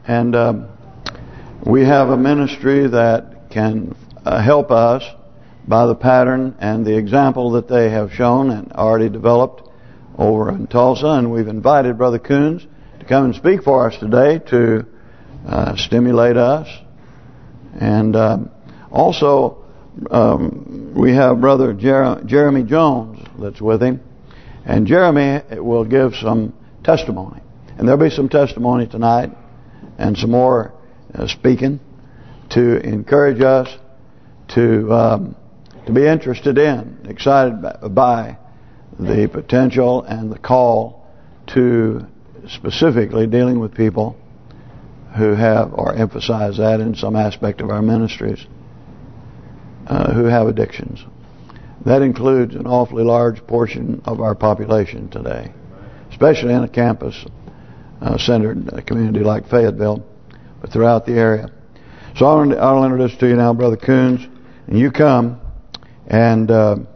And we have a ministry that can help us by the pattern and the example that they have shown and already developed over in Tulsa. And we've invited Brother Coons to come and speak for us today to stimulate us. And also we have Brother Jeremy Jones that's with him. And Jeremy will give some testimony. And there'll be some testimony tonight and some more speaking to encourage us to be interested in, excited by the potential and the call to specifically dealing with people who have, or emphasize that in some aspect of our ministries, who have addictions. That includes an awfully large portion of our population today, especially in a campus-centered community like Fayetteville, but throughout the area. So I'll introduce to you now Brother Coons, and you come and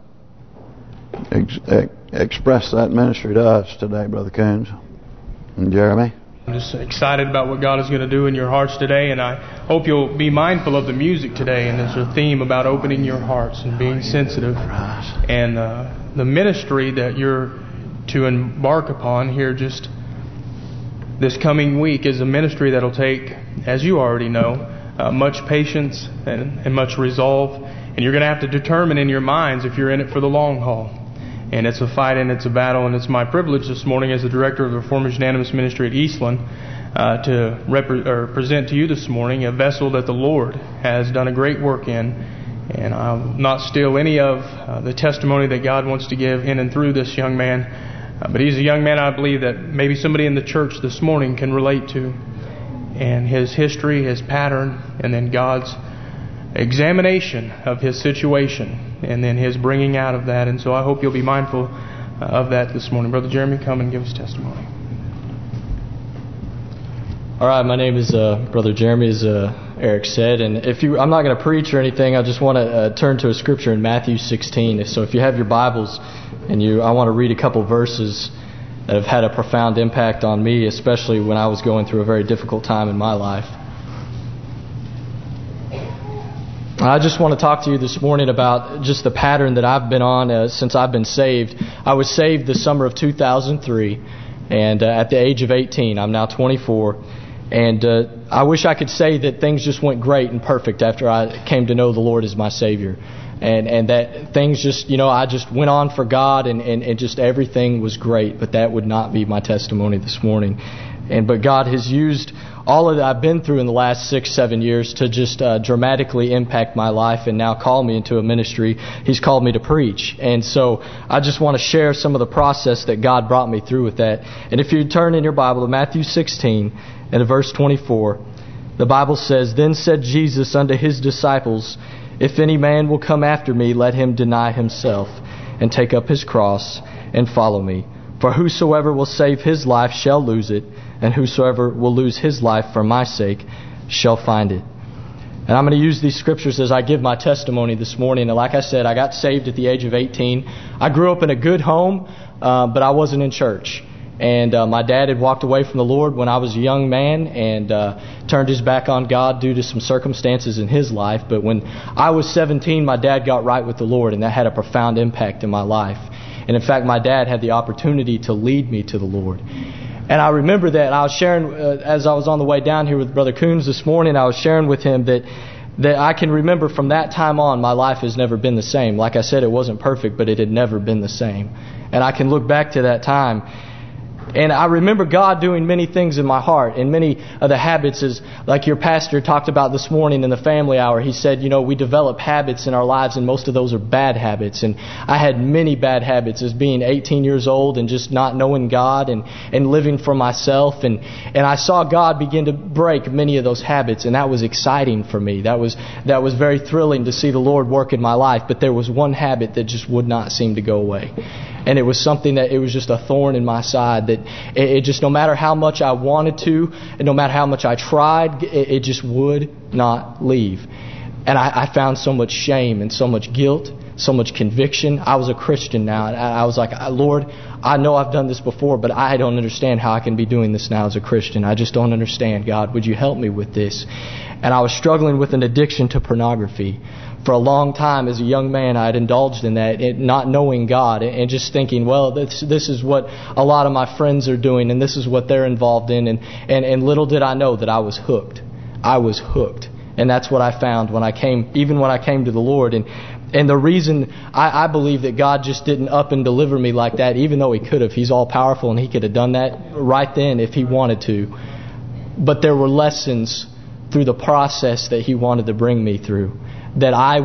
express that ministry to us today, Brother Coons and Jeremy. I'm just excited about what God is going to do in your hearts today, and I hope you'll be mindful of the music today. And there's a theme about opening your hearts and being sensitive. And the ministry that you're to embark upon here just this coming week is a ministry that'll take, as you already know, much patience and much resolve. And you're going to have to determine in your minds if you're in it for the long haul. And it's a fight and it's a battle, and it's my privilege this morning as the director of the Reformers Unanimous Ministry at Eastland to present to you this morning a vessel that the Lord has done a great work in. And I'll not steal any of the testimony that God wants to give in and through this young man. But he's a young man I believe that maybe somebody in the church this morning can relate to. And his history, his pattern, and then God's examination of his situation, and then his bringing out of that. And so I hope you'll be mindful of that this morning. Brother Jeremy, come and give us testimony. All right, my name is Brother Jeremy, as Eric said. And I'm not going to preach or anything. I just want to turn to a scripture in Matthew 16. So if you have your Bibles, and I want to read a couple verses that have had a profound impact on me, especially when I was going through a very difficult time in my life. I just want to talk to you this morning about just the pattern that I've been on since I've been saved. I was saved the summer of 2003, and at the age of 18, I'm now 24. And I wish I could say that things just went great and perfect after I came to know the Lord as my Savior. And that things just, I just went on for God and just everything was great. But that would not be my testimony this morning. But God has used all of that I've been through in the last 6-7 years to just dramatically impact my life and now call me into a ministry. He's called me to preach. And so I just want to share some of the process that God brought me through with that. And if you turn in your Bible to Matthew 16 and verse 24, the Bible says, "Then said Jesus unto his disciples, If any man will come after me, let him deny himself, and take up his cross, and follow me. For whosoever will save his life shall lose it, and whosoever will lose his life for my sake shall find it." And I'm going to use these scriptures as I give my testimony this morning. And like I said, I got saved at the age of 18. I grew up in a good home, but I wasn't in church. And my dad had walked away from the Lord when I was a young man and turned his back on God due to some circumstances in his life. But when I was 17, my dad got right with the Lord, and that had a profound impact in my life. And in fact, my dad had the opportunity to lead me to the Lord. And I remember that I was sharing, as I was on the way down here with Brother Coons this morning, I was sharing with him that I can remember from that time on, my life has never been the same. Like I said, it wasn't perfect, but it had never been the same. And I can look back to that time. And I remember God doing many things in my heart, and many of the habits, is like your pastor talked about this morning in the family hour. He said, we develop habits in our lives, and most of those are bad habits. And I had many bad habits as being 18 years old and just not knowing God and living for myself. And I saw God begin to break many of those habits, and that was exciting for me. That was very thrilling to see the Lord work in my life. But there was one habit that just would not seem to go away. And it was something that it was just a thorn in my side that it just, no matter how much I wanted to, and no matter how much I tried, it just would not leave. And I found so much shame and so much guilt, so much conviction. I was a Christian now, and I was like, Lord, I know I've done this before, but I don't understand how I can be doing this now as a Christian. I just don't understand. God, would you help me with this? And I was struggling with an addiction to pornography. For a long time as a young man, I had indulged in that, not knowing God, and just thinking, well, this is what a lot of my friends are doing, and this is what they're involved in. And little did I know that I was hooked. I was hooked. And that's what I found when I came to the Lord. And the reason I believe that God just didn't up and deliver me like that, even though He could have. He's all powerful and He could have done that right then if He wanted to. But there were lessons through the process that He wanted to bring me through. That I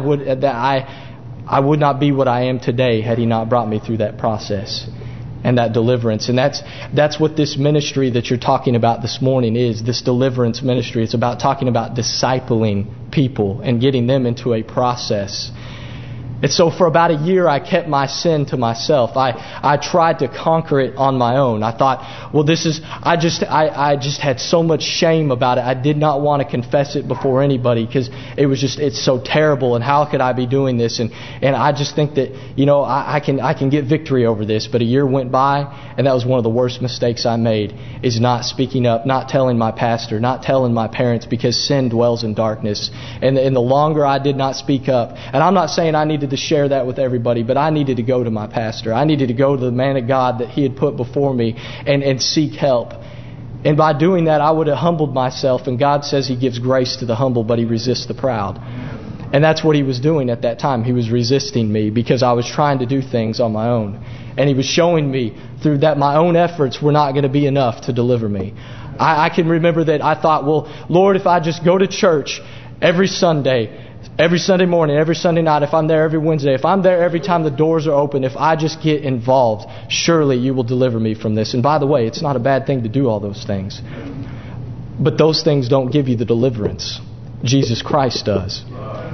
would not be what I am today had He not brought me through that process and that deliverance. And that's what this ministry that you're talking about this morning is, this deliverance ministry. It's about talking about discipling people and getting them into a process. And so for about a year, I kept my sin to myself. I tried to conquer it on my own. I thought, well, I just had so much shame about it. I did not want to confess it before anybody because it's so terrible. And how could I be doing this? And I just think that, I can get victory over this. But a year went by, and that was one of the worst mistakes I made, is not speaking up, not telling my pastor, not telling my parents, because sin dwells in darkness. And the longer I did not speak up, and I'm not saying I needed to share that with everybody, but I needed to go to my pastor. I needed to go to the man of God that He had put before me and seek help. And by doing that, I would have humbled myself. And God says He gives grace to the humble, but He resists the proud. And that's what He was doing at that time. He was resisting me because I was trying to do things on my own. And He was showing me through that my own efforts were not going to be enough to deliver me. I can remember that I thought, well, Lord, if I just go to church every Sunday morning, every Sunday night, if I'm there every Wednesday, if I'm there every time the doors are open, if I just get involved, surely You will deliver me from this. And by the way, it's not a bad thing to do all those things. But those things don't give you the deliverance. Jesus Christ does.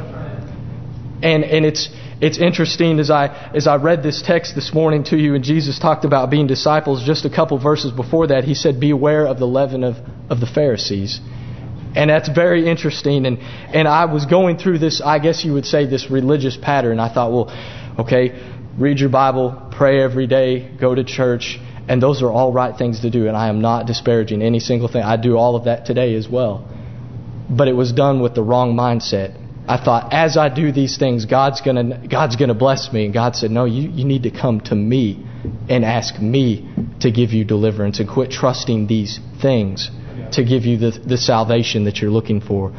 And it's interesting as I read this text this morning to you, and Jesus talked about being disciples. Just a couple verses before that, He said, beware of the leaven of the Pharisees. And that's very interesting. And I was going through this, I guess you would say, this religious pattern. I thought, well, okay, read your Bible, pray every day, go to church. And those are all right things to do. And I am not disparaging any single thing. I do all of that today as well. But it was done with the wrong mindset. I thought, as I do these things, God's gonna bless me. And God said, no, you need to come to me and ask me to give you deliverance, and quit trusting these things to give you the salvation that you're looking for.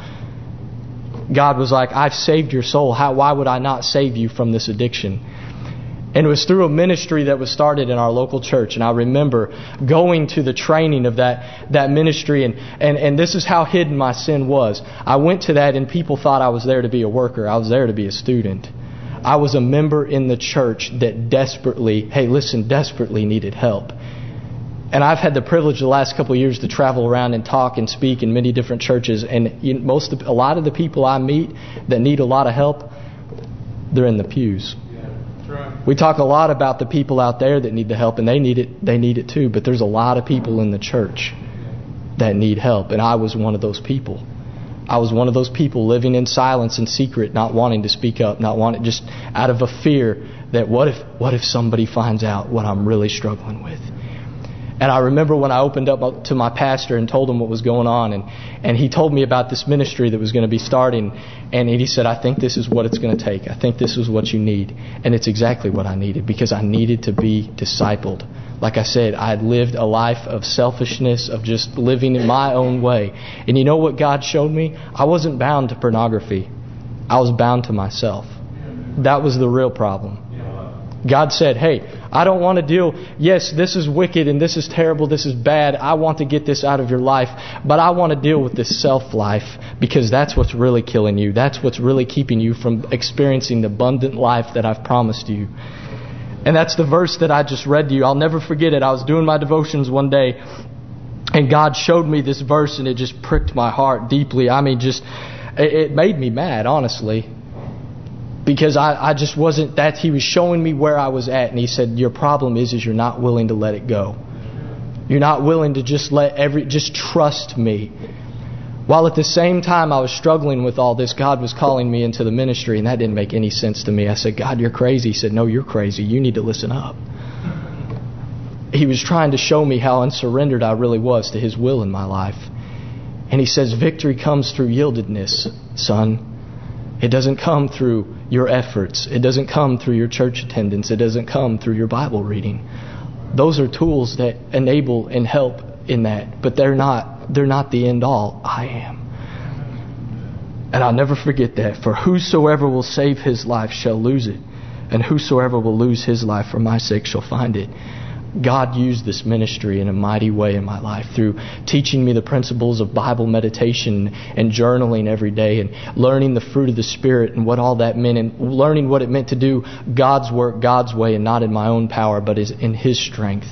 God was like, I've saved your soul. Why would I not save you from this addiction? And it was through a ministry that was started in our local church. And I remember going to the training of that ministry. And this is how hidden my sin was. I went to that and people thought I was there to be a worker. I was there to be a student. I was a member in the church that desperately needed help. And I've had the privilege the last couple of years to travel around and talk and speak in many different churches. And a lot of the people I meet that need a lot of help, they're in the pews. That's right. We talk a lot about the people out there that need the help, and they need it too. But there's a lot of people in the church that need help. And I was one of those people. I was one of those people living in silence and secret, not wanting to speak up, just out of a fear that what if somebody finds out what I'm really struggling with. And I remember when I opened up to my pastor and told him what was going on, and he told me about this ministry that was going to be starting, and he said, I think this is what it's going to take. I think this is what you need. And it's exactly what I needed, because I needed to be discipled. Like I said, I had lived a life of selfishness, of just living in my own way. And you know what God showed me? I wasn't bound to pornography. I was bound to myself. That was the real problem. God said, hey, I don't want to deal, yes, this is wicked and this is terrible, this is bad, I want to get this out of your life, but I want to deal with this self-life, because that's what's really killing you. That's what's really keeping you from experiencing the abundant life that I've promised you. And that's the verse that I just read to you. I'll never forget it. I was doing my devotions one day, and God showed me this verse, and it just pricked my heart deeply. I mean, it made me mad, honestly. Because I just wasn't that. He was showing me where I was at, and He said, your problem is you're not willing to let it go. You're not willing to just trust me. While at the same time I was struggling with all this, God was calling me into the ministry, and that didn't make any sense to me. I said, God, you're crazy. He said, no, you're crazy. You need to listen up. He was trying to show me how unsurrendered I really was to His will in my life. And He says, victory comes through yieldedness, son. It doesn't come through your efforts. It doesn't come through your church attendance. It doesn't come through your Bible reading. Those are tools that enable and help in that, but they're not the end all. I am. And I'll never forget that. For whosoever will save his life shall lose it, and whosoever will lose his life for my sake shall find it. God used this ministry in a mighty way in my life through teaching me the principles of Bible meditation and journaling every day and learning the fruit of the Spirit and what all that meant, and learning what it meant to do God's work God's way and not in my own power but in His strength.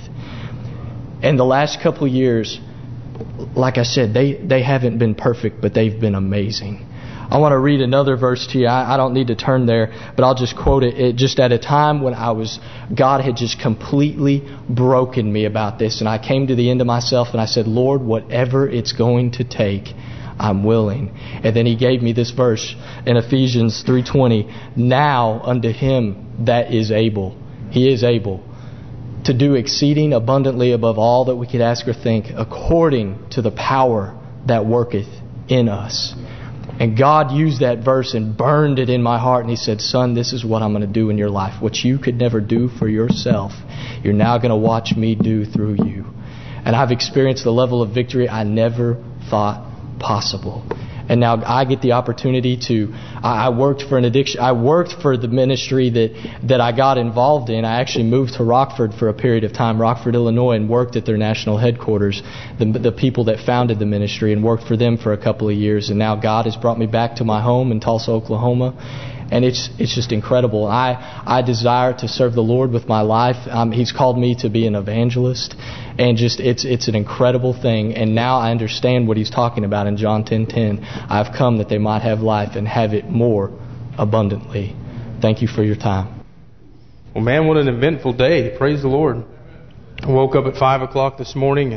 And the last couple of years, like I said, they haven't been perfect, but they've been amazing. I want to read another verse to you. I don't need to turn there, but I'll just quote it. It just at a time when God had just completely broken me about this, and I came to the end of myself and I said, Lord, whatever it's going to take, I'm willing. And then He gave me this verse in Ephesians 3:20. Now unto Him that is able, He is able to do exceeding abundantly above all that we could ask or think, according to the power that worketh in us. And God used that verse and burned it in my heart. And He said, son, this is what I'm going to do in your life. What you could never do for yourself, you're now going to watch me do through you. And I've experienced the level of victory I never thought possible. And now I get the opportunity to, I worked for an addiction. I worked for the ministry that I got involved in. I actually moved to Rockford for a period of time, Rockford, Illinois, and worked at their national headquarters, the people that founded the ministry, and worked for them for a couple of years. And now God has brought me back to my home in Tulsa, Oklahoma. And it's just incredible. I desire to serve the Lord with my life. He's called me to be an evangelist. And just it's an incredible thing. And now I understand what He's talking about in John 10:10. I've come that they might have life and have it more abundantly. Thank you for your time. Well, man, what an eventful day. Praise the Lord. I woke up at 5 o'clock this morning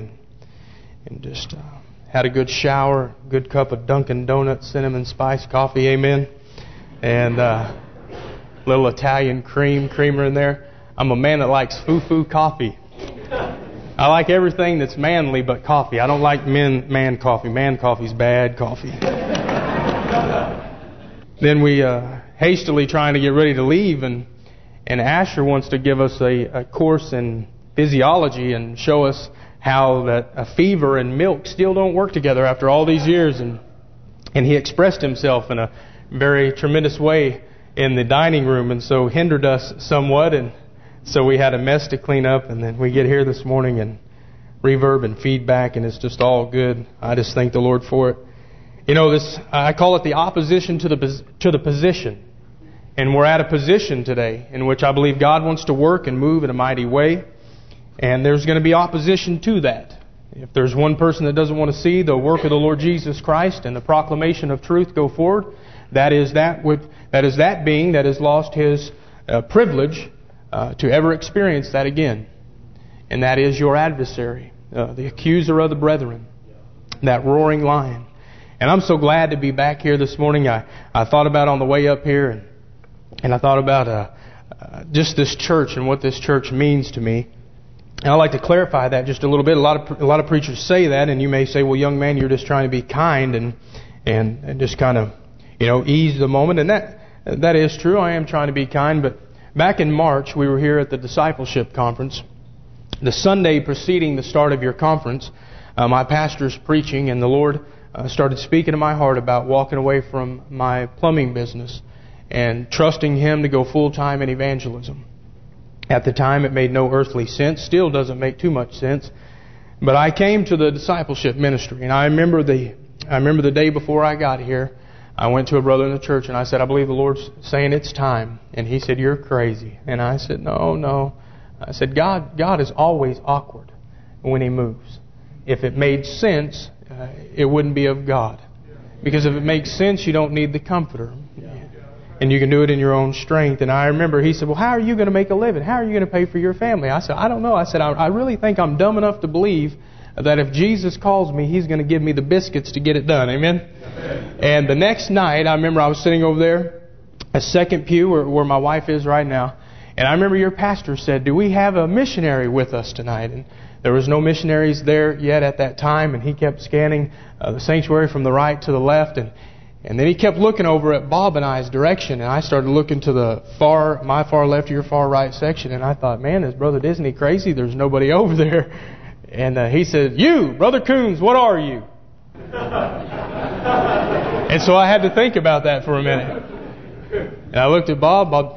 and just had a good shower, good cup of Dunkin' Donuts, cinnamon spice coffee, amen. And little Italian creamer in there. I'm a man that likes foo-foo coffee. I like everything that's manly but coffee. I don't like man coffee. Man coffee's bad coffee. Then we hastily trying to get ready to leave, and Asher wants to give us a course in physiology and show us how that a fever and milk still don't work together after all these years. And he expressed himself in a very tremendous way in the dining room, and so hindered us somewhat, and so we had a mess to clean up. And then we get here this morning, and reverb and feedback, and it's just all good. I just thank the Lord for it. You know, this I call it the opposition to the position. And we're at a position today in which I believe God wants to work and move in a mighty way. And there's going to be opposition to that. If there's one person that doesn't want to see the work of the Lord Jesus Christ and the proclamation of truth go forward, that is that being that has lost his privilege to ever experience that again. And that is your adversary, the accuser of the brethren, that roaring lion. And I'm so glad to be back here this morning. I thought about on the way up here, and I thought about just this church and what this church means to me. And I'd like to clarify that just a little bit. A lot of preachers say that, and you may say, well, young man, you're just trying to be kind and just kind of, ease the moment. And that is true. I am trying to be kind. But back in March, we were here at the Discipleship Conference. The Sunday preceding the start of your conference, my pastor's preaching, and the Lord started speaking to my heart about walking away from my plumbing business and trusting Him to go full-time in evangelism. At the time, it made no earthly sense. Still doesn't make too much sense. But I came to the discipleship ministry, and I remember the day before I got here, I went to a brother in the church, and I said, I believe the Lord's saying it's time. And he said, you're crazy. And I said, no. I said, God is always awkward when He moves. If it made sense, it wouldn't be of God. Because if it makes sense, you don't need the Comforter. And you can do it in your own strength. And I remember he said, well, how are you going to make a living? How are you going to pay for your family? I said, I don't know. I said, I really think I'm dumb enough to believe that if Jesus calls me, He's going to give me the biscuits to get it done. Amen? And the next night, I remember I was sitting over there, a second pew where my wife is right now. And I remember your pastor said, do we have a missionary with us tonight? And there was no missionaries there yet at that time. And he kept scanning the sanctuary from the right to the left. And then he kept looking over at Bob and I's direction. And I started looking to the my far left, your far right section. And I thought, man, is Brother Disney crazy? There's nobody over there. And he said, you, Brother Coons, what are you? And so I had to think about that for a minute. And I looked at Bob.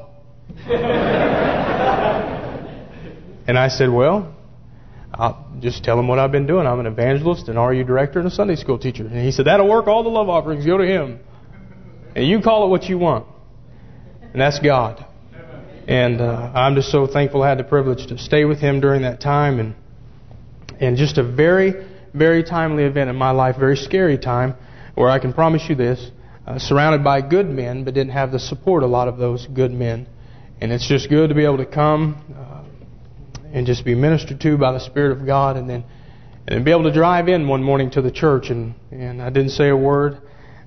And I said, well, I'll just tell him what I've been doing. I'm an evangelist, an RU director, and a Sunday school teacher. And he said, that'll work. All the love offerings go to him. And you call it what you want. And that's God. And I'm just so thankful I had the privilege to stay with him during that time. And just a very, very timely event in my life, very scary time, where I can promise you this, surrounded by good men, but didn't have the support of a lot of those good men. And it's just good to be able to come and just be ministered to by the Spirit of God, and then be able to drive in one morning to the church, and I didn't say a word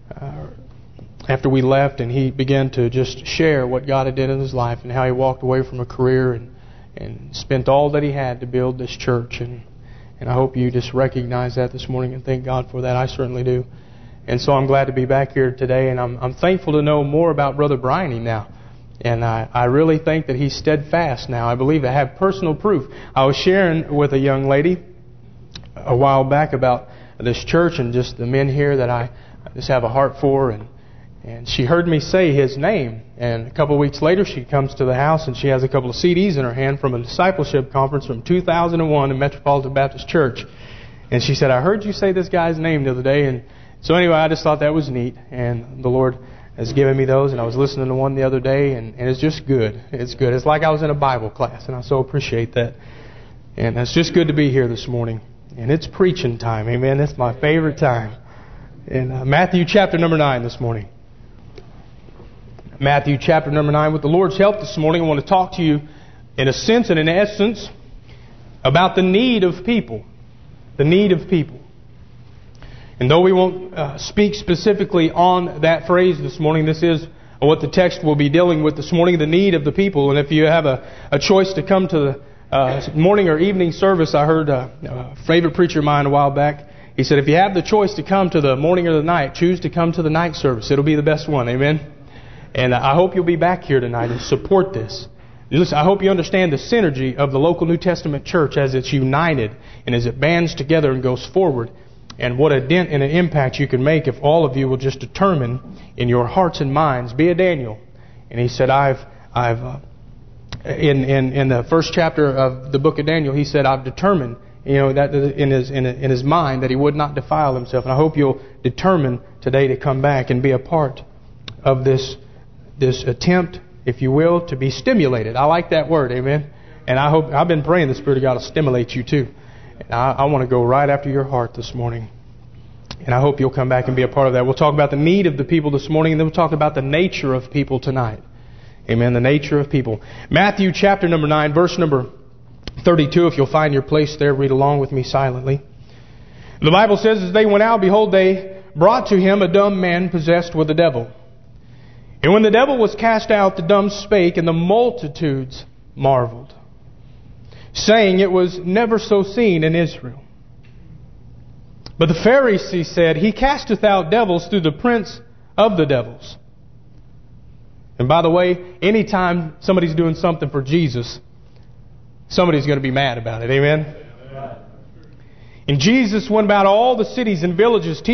after we left, and he began to just share what God had done in his life and how he walked away from a career and spent all that he had to build this church. And I hope you just recognize that this morning and thank God for that. I certainly do. And so I'm glad to be back here today, and I'm thankful to know more about Brother Bryony now. And I really think that he's steadfast now. I believe I have personal proof. I was sharing with a young lady a while back about this church and just the men here that I just have a heart for. And she heard me say his name. And a couple of weeks later, she comes to the house and she has a couple of CDs in her hand from a discipleship conference from 2001 in Metropolitan Baptist Church. And she said, I heard you say this guy's name the other day. And so anyway, I just thought that was neat. And the Lord has given me those, and I was listening to one the other day, and it's just good. It's good. It's like I was in a Bible class, and I so appreciate that. And it's just good to be here this morning. And it's preaching time, amen. It's my favorite time. In Matthew chapter number 9 this morning. Matthew chapter number 9. With the Lord's help this morning, I want to talk to you in a sense and in essence about the need of people. The need of people. And though we won't speak specifically on that phrase this morning, this is what the text will be dealing with this morning, the need of the people. And if you have a choice to come to the morning or evening service, I heard a favorite preacher of mine a while back. He said, if you have the choice to come to the morning or the night, choose to come to the night service. It'll be the best one. Amen? And I hope you'll be back here tonight and support this. Listen, I hope you understand the synergy of the local New Testament church as it's united and as it bands together and goes forward. And what a dent and an impact you can make if all of you will just determine in your hearts and minds, be a Daniel. And he said, in the first chapter of the book of Daniel, he said, I've determined, that in his mind that he would not defile himself. And I hope you'll determine today to come back and be a part of this attempt, if you will, to be stimulated. I like that word, amen. And I hope, I've been praying the Spirit of God will stimulate you too. And I want to go right after your heart this morning. And I hope you'll come back and be a part of that. We'll talk about the need of the people this morning, and then we'll talk about the nature of people tonight. Amen, the nature of people. Matthew chapter number 9, verse number 32. If you'll find your place there, read along with me silently. The Bible says, as they went out, behold, they brought to him a dumb man possessed with a devil. And when the devil was cast out, the dumb spake, and the multitudes marveled, saying, it was never so seen in Israel. But the Pharisees said, he casteth out devils through the prince of the devils. And by the way, anytime somebody's doing something for Jesus, somebody's going to be mad about it. Amen? And Jesus went about all the cities and villages